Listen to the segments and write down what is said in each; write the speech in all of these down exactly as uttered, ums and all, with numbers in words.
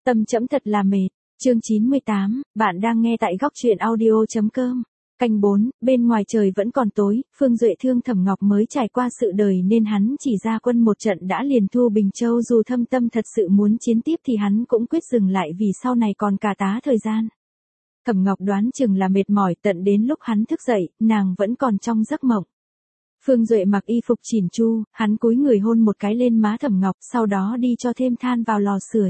Tâm trẫm thật là mệt. Chương chín mươi tám, bạn đang nghe tại góc truyện audio chấm com. Canh bốn, bên ngoài trời vẫn còn tối, Phương Duệ thương Thẩm Ngọc mới trải qua sự đời nên hắn chỉ ra quân một trận đã liền thu Bình Châu, dù thâm tâm thật sự muốn chiến tiếp thì hắn cũng quyết dừng lại vì sau này còn cả tá thời gian. Thẩm Ngọc đoán chừng là mệt mỏi, tận đến lúc hắn thức dậy, nàng vẫn còn trong giấc mộng. Phương Duệ mặc y phục chỉn chu, hắn cúi người hôn một cái lên má Thẩm Ngọc, sau đó đi cho thêm than vào lò sưởi.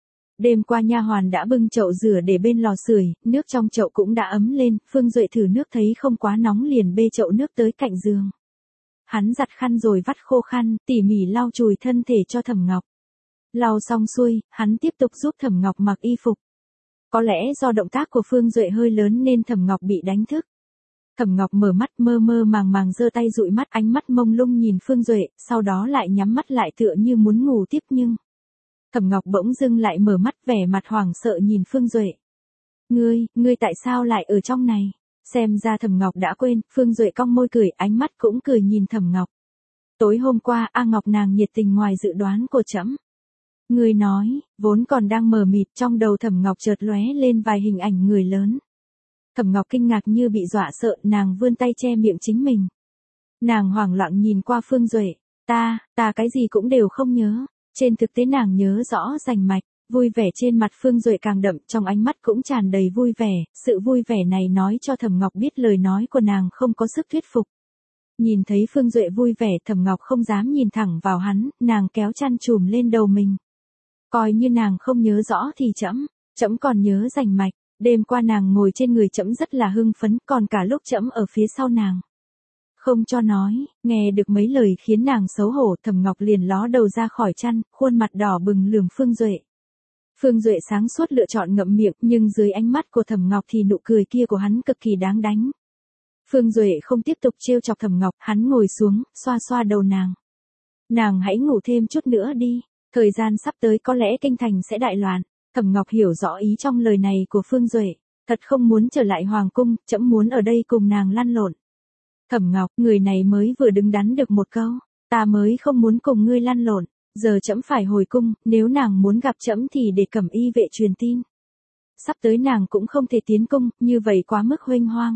Đêm qua nha hoàn đã bưng chậu rửa để bên lò sưởi, nước trong chậu cũng đã ấm lên, Phương Duệ thử nước thấy không quá nóng liền bê chậu nước tới cạnh giường. Hắn giặt khăn rồi vắt khô khăn, tỉ mỉ lau chùi thân thể cho Thẩm Ngọc. Lau xong xuôi, hắn tiếp tục giúp Thẩm Ngọc mặc y phục. Có lẽ do động tác của Phương Duệ hơi lớn nên Thẩm Ngọc bị đánh thức. Thẩm Ngọc mở mắt mơ mơ màng màng giơ tay dụi mắt, ánh mắt mông lung nhìn Phương Duệ, sau đó lại nhắm mắt lại tựa như muốn ngủ tiếp nhưng... Thẩm Ngọc bỗng dưng lại mở mắt, vẻ mặt hoảng sợ nhìn Phương Duệ. Ngươi, ngươi tại sao lại ở trong này? Xem ra Thẩm Ngọc đã quên, Phương Duệ cong môi cười, ánh mắt cũng cười nhìn Thẩm Ngọc. Tối hôm qua, A Ngọc nàng nhiệt tình ngoài dự đoán của trẫm. Ngươi nói, vốn còn đang mờ mịt, trong đầu Thẩm Ngọc chợt lóe lên vài hình ảnh người lớn. Thẩm Ngọc kinh ngạc như bị dọa sợ, nàng vươn tay che miệng chính mình. Nàng hoảng loạn nhìn qua Phương Duệ, ta, ta cái gì cũng đều không nhớ. Trên thực tế nàng nhớ rõ rành mạch, vui vẻ trên mặt Phương Duệ càng đậm, trong ánh mắt cũng tràn đầy vui vẻ, sự vui vẻ này nói cho Thẩm Ngọc biết lời nói của nàng không có sức thuyết phục. Nhìn thấy Phương Duệ vui vẻ, Thẩm Ngọc không dám nhìn thẳng vào hắn, nàng kéo chăn trùm lên đầu mình. Coi như nàng không nhớ rõ thì trẫm, trẫm còn nhớ rành mạch, đêm qua nàng ngồi trên người trẫm rất là hưng phấn, còn cả lúc trẫm ở phía sau nàng. Không cho nói, nghe được mấy lời khiến nàng xấu hổ, Thẩm Ngọc liền ló đầu ra khỏi chăn, khuôn mặt đỏ bừng lườm Phương Duệ. Phương Duệ sáng suốt lựa chọn ngậm miệng, nhưng dưới ánh mắt của Thẩm Ngọc thì nụ cười kia của hắn cực kỳ đáng đánh. Phương Duệ không tiếp tục trêu chọc Thẩm Ngọc, hắn ngồi xuống, xoa xoa đầu nàng. Nàng hãy ngủ thêm chút nữa đi, thời gian sắp tới có lẽ kinh thành sẽ đại loạn. Thẩm Ngọc hiểu rõ ý trong lời này của Phương Duệ, thật không muốn trở lại hoàng cung, trẫm muốn ở đây cùng nàng lăn lộn. Thẩm Ngọc, người này mới vừa đứng đắn được một câu, ta mới không muốn cùng ngươi lăn lộn, giờ trẫm phải hồi cung, nếu nàng muốn gặp trẫm thì để Cẩm Y vệ truyền tin. Sắp tới nàng cũng không thể tiến cung, như vậy quá mức huênh hoang.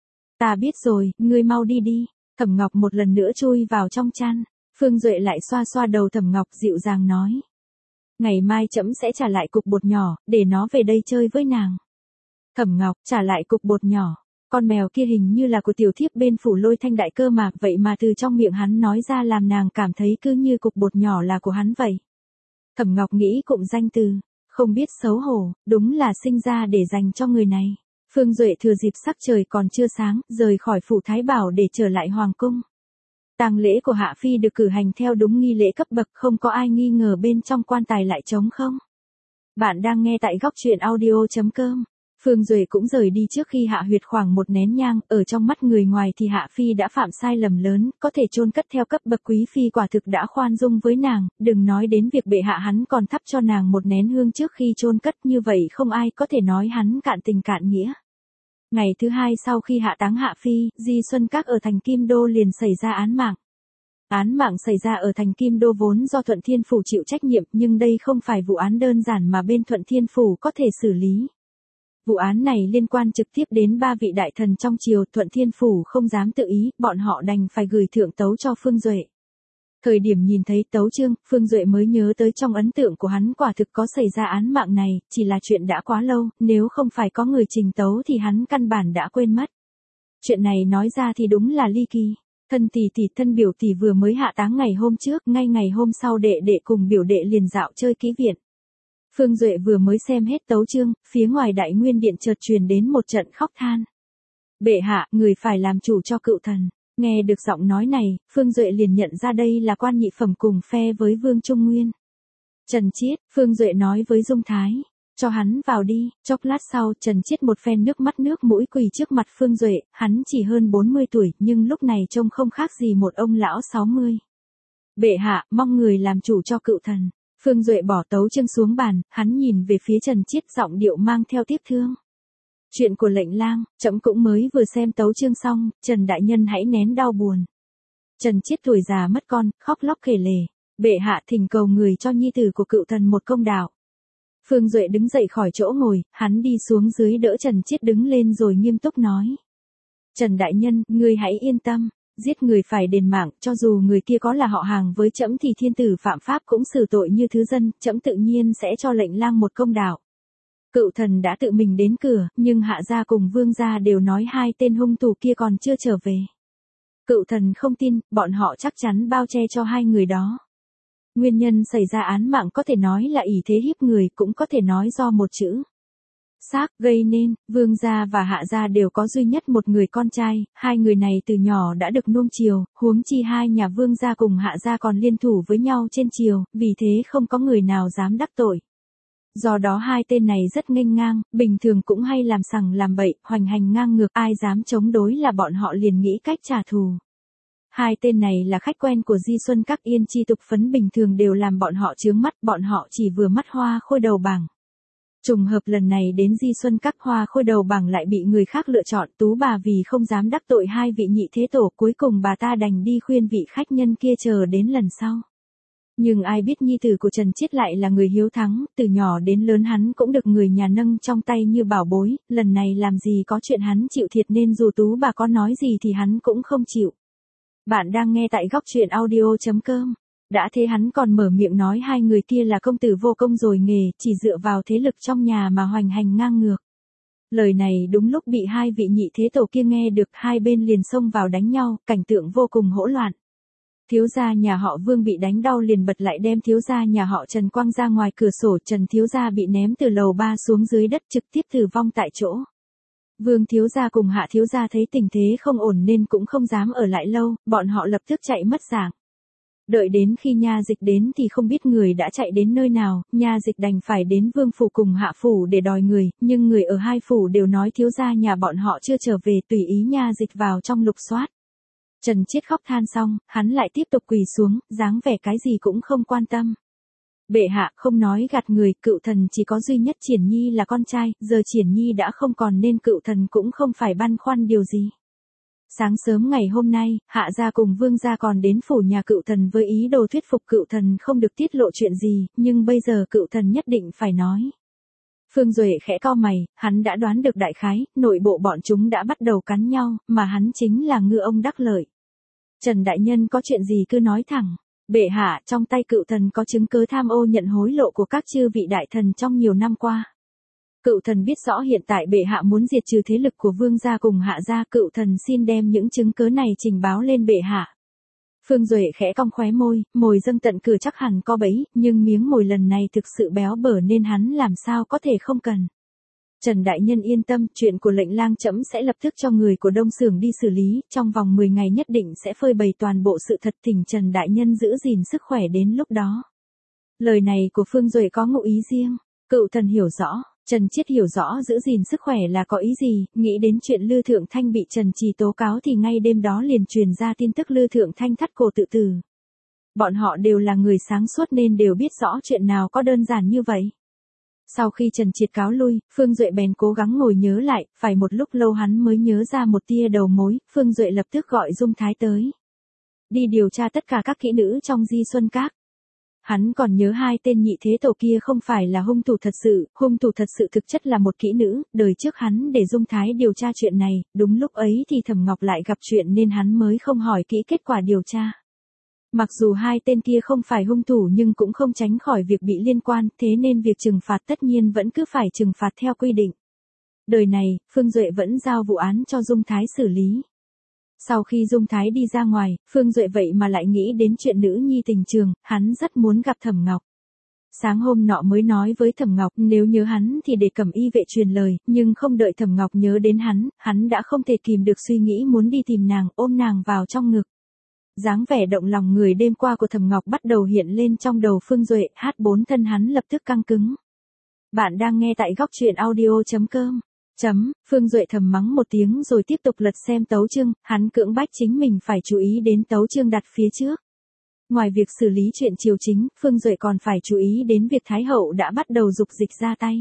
Ta biết rồi, ngươi mau đi đi. Thẩm Ngọc một lần nữa chui vào trong chăn, Phương Duệ lại xoa xoa đầu Thẩm Ngọc dịu dàng nói. Ngày mai trẫm sẽ trả lại cục bột nhỏ, để nó về đây chơi với nàng. Thẩm Ngọc, trả lại cục bột nhỏ. Con mèo kia hình như là của tiểu thiếp bên phủ Lôi Thanh đại cơ mà, vậy mà từ trong miệng hắn nói ra làm nàng cảm thấy cứ như cục bột nhỏ là của hắn vậy. Thẩm Ngọc nghĩ cụm danh từ, không biết xấu hổ, đúng là sinh ra để dành cho người này. Phương Duệ thừa dịp sắc trời còn chưa sáng, rời khỏi phủ Thái Bảo để trở lại hoàng cung. Tang lễ của Hạ Phi được cử hành theo đúng nghi lễ cấp bậc, không có ai nghi ngờ bên trong quan tài lại trống không. Bạn đang nghe tại góc truyện audio chấm com. Phương Duệ cũng rời đi trước khi hạ huyệt khoảng một nén nhang, ở trong mắt người ngoài thì Hạ Phi đã phạm sai lầm lớn, có thể chôn cất theo cấp bậc quý phi quả thực đã khoan dung với nàng, đừng nói đến việc bệ hạ hắn còn thắp cho nàng một nén hương trước khi chôn cất, như vậy không ai có thể nói hắn cạn tình cạn nghĩa. Ngày thứ hai sau khi hạ táng Hạ Phi, Di Xuân Các ở thành Kim Đô liền xảy ra án mạng. Án mạng xảy ra ở thành Kim Đô vốn do Thuận Thiên Phủ chịu trách nhiệm, nhưng đây không phải vụ án đơn giản mà bên Thuận Thiên Phủ có thể xử lý. Vụ án này liên quan trực tiếp đến ba vị đại thần trong triều, Thuận Thiên Phủ không dám tự ý, bọn họ đành phải gửi thượng tấu cho Phương Duệ. Thời điểm nhìn thấy tấu chương, Phương Duệ mới nhớ tới trong ấn tượng của hắn quả thực có xảy ra án mạng này, chỉ là chuyện đã quá lâu, nếu không phải có người trình tấu thì hắn căn bản đã quên mất. Chuyện này nói ra thì đúng là ly kỳ. Thân tỷ tỷ thân biểu tỷ vừa mới hạ táng ngày hôm trước, ngay ngày hôm sau đệ đệ cùng biểu đệ liền dạo chơi ký viện. Phương Duệ vừa mới xem hết tấu chương, phía ngoài Đại Nguyên Điện chợt truyền đến một trận khóc than. Bệ hạ, người phải làm chủ cho cựu thần. Nghe được giọng nói này, Phương Duệ liền nhận ra đây là quan nhị phẩm cùng phe với Vương Trung Nguyên. Trần Chiết, Phương Duệ nói với Dung Thái, cho hắn vào đi. Chốc lát sau, Trần Chiết một phen nước mắt nước mũi quỳ trước mặt Phương Duệ, hắn chỉ hơn bốn mươi tuổi, nhưng lúc này trông không khác gì một ông lão sáu mươi. Bệ hạ, mong người làm chủ cho cựu thần. Phương Duệ bỏ tấu chương xuống bàn, hắn nhìn về phía Trần Chiết, giọng điệu mang theo tiếc thương. Chuyện của lệnh lang, trẫm cũng mới vừa xem tấu chương xong, Trần đại nhân hãy nén đau buồn. Trần Chiết tuổi già mất con, khóc lóc kể lể, bệ hạ thỉnh cầu người cho nhi tử của cựu thần một công đạo. Phương Duệ đứng dậy khỏi chỗ ngồi, hắn đi xuống dưới đỡ Trần Chiết đứng lên rồi nghiêm túc nói. Trần đại nhân, ngươi hãy yên tâm, giết người phải đền mạng, cho dù người kia có là họ hàng với trẫm thì thiên tử phạm pháp cũng xử tội như thứ dân, trẫm tự nhiên sẽ cho lệnh lang một công đạo. Cựu thần đã tự mình đến cửa, nhưng Hạ gia cùng Vương gia đều nói hai tên hung thủ kia còn chưa trở về. Cựu thần không tin, bọn họ chắc chắn bao che cho hai người đó. Nguyên nhân xảy ra án mạng có thể nói là ỷ thế hiếp người, cũng có thể nói do một chữ xác gây nên. Vương gia và Hạ gia đều có duy nhất một người con trai, hai người này từ nhỏ đã được nuông chiều, huống chi hai nhà Vương gia cùng Hạ gia còn liên thủ với nhau trên triều, vì thế không có người nào dám đắc tội. Do đó hai tên này rất nghênh ngang, bình thường cũng hay làm sằng làm bậy, hoành hành ngang ngược, ai dám chống đối là bọn họ liền nghĩ cách trả thù. Hai tên này là khách quen của Di Xuân Các, Yên Chi tục phấn bình thường đều làm bọn họ chướng mắt, bọn họ chỉ vừa mắt Hoa Khôi đầu bảng. Trùng hợp lần này đến Di Xuân Các, Hoa Khôi đầu bảng lại bị người khác lựa chọn, Tú bà vì không dám đắc tội hai vị nhị thế tổ, cuối cùng bà ta đành đi khuyên vị khách nhân kia chờ đến lần sau. Nhưng ai biết nhi tử của Trần Chiết lại là người hiếu thắng, từ nhỏ đến lớn hắn cũng được người nhà nâng trong tay như bảo bối, lần này làm gì có chuyện hắn chịu thiệt nên dù Tú bà có nói gì thì hắn cũng không chịu. Bạn đang nghe tại góc truyện audio chấm com. Đã thế hắn còn mở miệng nói hai người kia là công tử vô công rồi nghề, chỉ dựa vào thế lực trong nhà mà hoành hành ngang ngược. Lời này đúng lúc bị hai vị nhị thế tổ kia nghe được, hai bên liền xông vào đánh nhau, cảnh tượng vô cùng hỗn loạn. Thiếu gia nhà họ Vương bị đánh đau liền bật lại đem thiếu gia nhà họ Trần quăng ra ngoài cửa sổ, Trần thiếu gia bị ném từ lầu ba xuống dưới đất trực tiếp tử vong tại chỗ. Vương thiếu gia cùng Hạ thiếu gia thấy tình thế không ổn nên cũng không dám ở lại lâu, bọn họ lập tức chạy mất dạng. Đợi đến khi Nha Dịch đến thì không biết người đã chạy đến nơi nào, Nha Dịch đành phải đến Vương phủ cùng Hạ phủ để đòi người, nhưng người ở hai phủ đều nói thiếu gia nhà bọn họ chưa trở về, tùy ý Nha Dịch vào trong lục soát. Trần Chiết khóc than xong, hắn lại tiếp tục quỳ xuống, dáng vẻ cái gì cũng không quan tâm. Bệ hạ không nói gạt người, cựu thần chỉ có duy nhất Triển Nhi là con trai, giờ Triển Nhi đã không còn nên cựu thần cũng không phải băn khoăn điều gì. Sáng sớm ngày hôm nay, Hạ gia cùng Vương gia còn đến phủ nhà cựu thần với ý đồ thuyết phục cựu thần không được tiết lộ chuyện gì, nhưng bây giờ cựu thần nhất định phải nói. Phương Duệ khẽ cau mày, hắn đã đoán được đại khái, nội bộ bọn chúng đã bắt đầu cắn nhau, mà hắn chính là ngư ông đắc lợi. Trần đại nhân có chuyện gì cứ nói thẳng. Bệ hạ, trong tay cựu thần có chứng cứ tham ô nhận hối lộ của các chư vị đại thần trong nhiều năm qua. Cựu thần biết rõ hiện tại bệ hạ muốn diệt trừ thế lực của Vương gia cùng Hạ gia, cựu thần xin đem những chứng cứ này trình báo lên bệ hạ. Phương Duệ khẽ cong khóe môi, mồi dâng tận cửa chắc hẳn có bẫy, nhưng miếng mồi lần này thực sự béo bở nên hắn làm sao có thể không cần. Trần đại nhân yên tâm, chuyện của lệnh lang trẫm sẽ lập tức cho người của Đông Xưởng đi xử lý, trong vòng mười ngày nhất định sẽ phơi bày toàn bộ sự thật, thỉnh Trần đại nhân giữ gìn sức khỏe đến lúc đó. Lời này của Phương Duệ có ngụ ý riêng, cựu thần hiểu rõ, Trần Chiết hiểu rõ giữ gìn sức khỏe là có ý gì, nghĩ đến chuyện Lư Thượng Thanh bị Trần Trì tố cáo thì ngay đêm đó liền truyền ra tin tức Lư Thượng Thanh thắt cổ tự tử. Bọn họ đều là người sáng suốt nên đều biết rõ chuyện nào có đơn giản như vậy. Sau khi Trần Chiết cáo lui, Phương Duệ bèn cố gắng ngồi nhớ lại, phải một lúc lâu hắn mới nhớ ra một tia đầu mối, Phương Duệ lập tức gọi Dung Thái tới. Đi điều tra tất cả các kỹ nữ trong Di Xuân Các. Hắn còn nhớ hai tên nhị thế tổ kia không phải là hung thủ thật sự, hung thủ thật sự thực chất là một kỹ nữ, đời trước hắn để Dung Thái điều tra chuyện này, đúng lúc ấy thì Thẩm Ngọc lại gặp chuyện nên hắn mới không hỏi kỹ kết quả điều tra. Mặc dù hai tên kia không phải hung thủ nhưng cũng không tránh khỏi việc bị liên quan, thế nên việc trừng phạt tất nhiên vẫn cứ phải trừng phạt theo quy định. Đời này, Phương Duệ vẫn giao vụ án cho Dung Thái xử lý. Sau khi Dung Thái đi ra ngoài, Phương Duệ vậy mà lại nghĩ đến chuyện nữ nhi tình trường, hắn rất muốn gặp Thẩm Ngọc. Sáng hôm nọ mới nói với Thẩm Ngọc nếu nhớ hắn thì để Cẩm Y vệ truyền lời, nhưng không đợi Thẩm Ngọc nhớ đến hắn, hắn đã không thể kìm được suy nghĩ muốn đi tìm nàng, ôm nàng vào trong ngực. Dáng vẻ động lòng người đêm qua của Thẩm Ngọc bắt đầu hiện lên trong đầu Phương Duệ, hát bốn thân hắn lập tức căng cứng. Bạn đang nghe tại góc truyện audio chấm com. Chấm, Phương Duệ thầm mắng một tiếng rồi tiếp tục lật xem tấu chương, hắn cưỡng bách chính mình phải chú ý đến tấu chương đặt phía trước. Ngoài việc xử lý chuyện triều chính, Phương Duệ còn phải chú ý đến việc Thái Hậu đã bắt đầu dục dịch ra tay.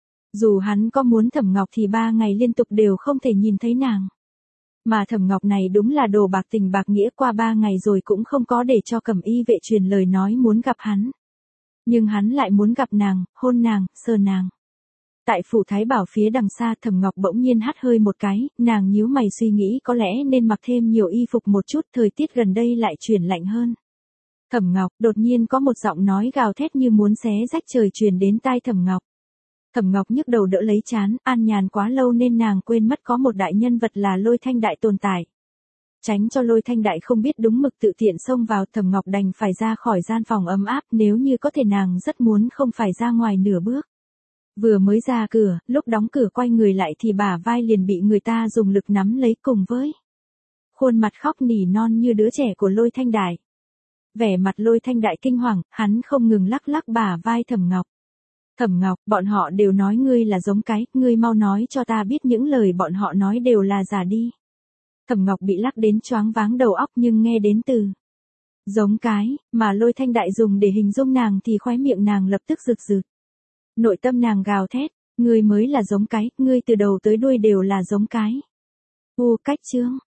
Dù hắn có muốn Thẩm Ngọc thì ba ngày liên tục đều không thể nhìn thấy nàng. Mà Thẩm Ngọc này đúng là đồ bạc tình bạc nghĩa, qua ba ngày rồi cũng không có để cho Cẩm Y vệ truyền lời nói muốn gặp hắn. Nhưng hắn lại muốn gặp nàng, hôn nàng, sờ nàng. Tại phủ Thái Bảo phía đằng xa Thẩm Ngọc bỗng nhiên hắt hơi một cái, nàng nhíu mày suy nghĩ có lẽ nên mặc thêm nhiều y phục một chút, thời tiết gần đây lại chuyển lạnh hơn. Thẩm Ngọc, đột nhiên có một giọng nói gào thét như muốn xé rách trời truyền đến tai Thẩm Ngọc. Thẩm Ngọc nhức đầu đỡ lấy chán, an nhàn quá lâu nên nàng quên mất có một đại nhân vật là Lôi Thanh Đại tồn tại. Tránh cho Lôi Thanh Đại không biết đúng mực tự tiện xông vào, Thẩm Ngọc đành phải ra khỏi gian phòng ấm áp, nếu như có thể nàng rất muốn không phải ra ngoài nửa bước. Vừa mới ra cửa, lúc đóng cửa quay người lại thì bả vai liền bị người ta dùng lực nắm lấy cùng với khuôn mặt khóc nỉ non như đứa trẻ của Lôi Thanh Đại. Vẻ mặt Lôi Thanh Đại kinh hoàng, hắn không ngừng lắc lắc bả vai Thẩm Ngọc. Thẩm Ngọc, bọn họ đều nói ngươi là giống cái, ngươi mau nói cho ta biết những lời bọn họ nói đều là giả đi. Thẩm Ngọc bị lắc đến choáng váng đầu óc nhưng nghe đến từ giống cái, mà Lôi Thanh Đại dùng để hình dung nàng thì khóe miệng nàng lập tức rực rực. Nội tâm nàng gào thét, ngươi mới là giống cái, ngươi từ đầu tới đuôi đều là giống cái. U cách chương.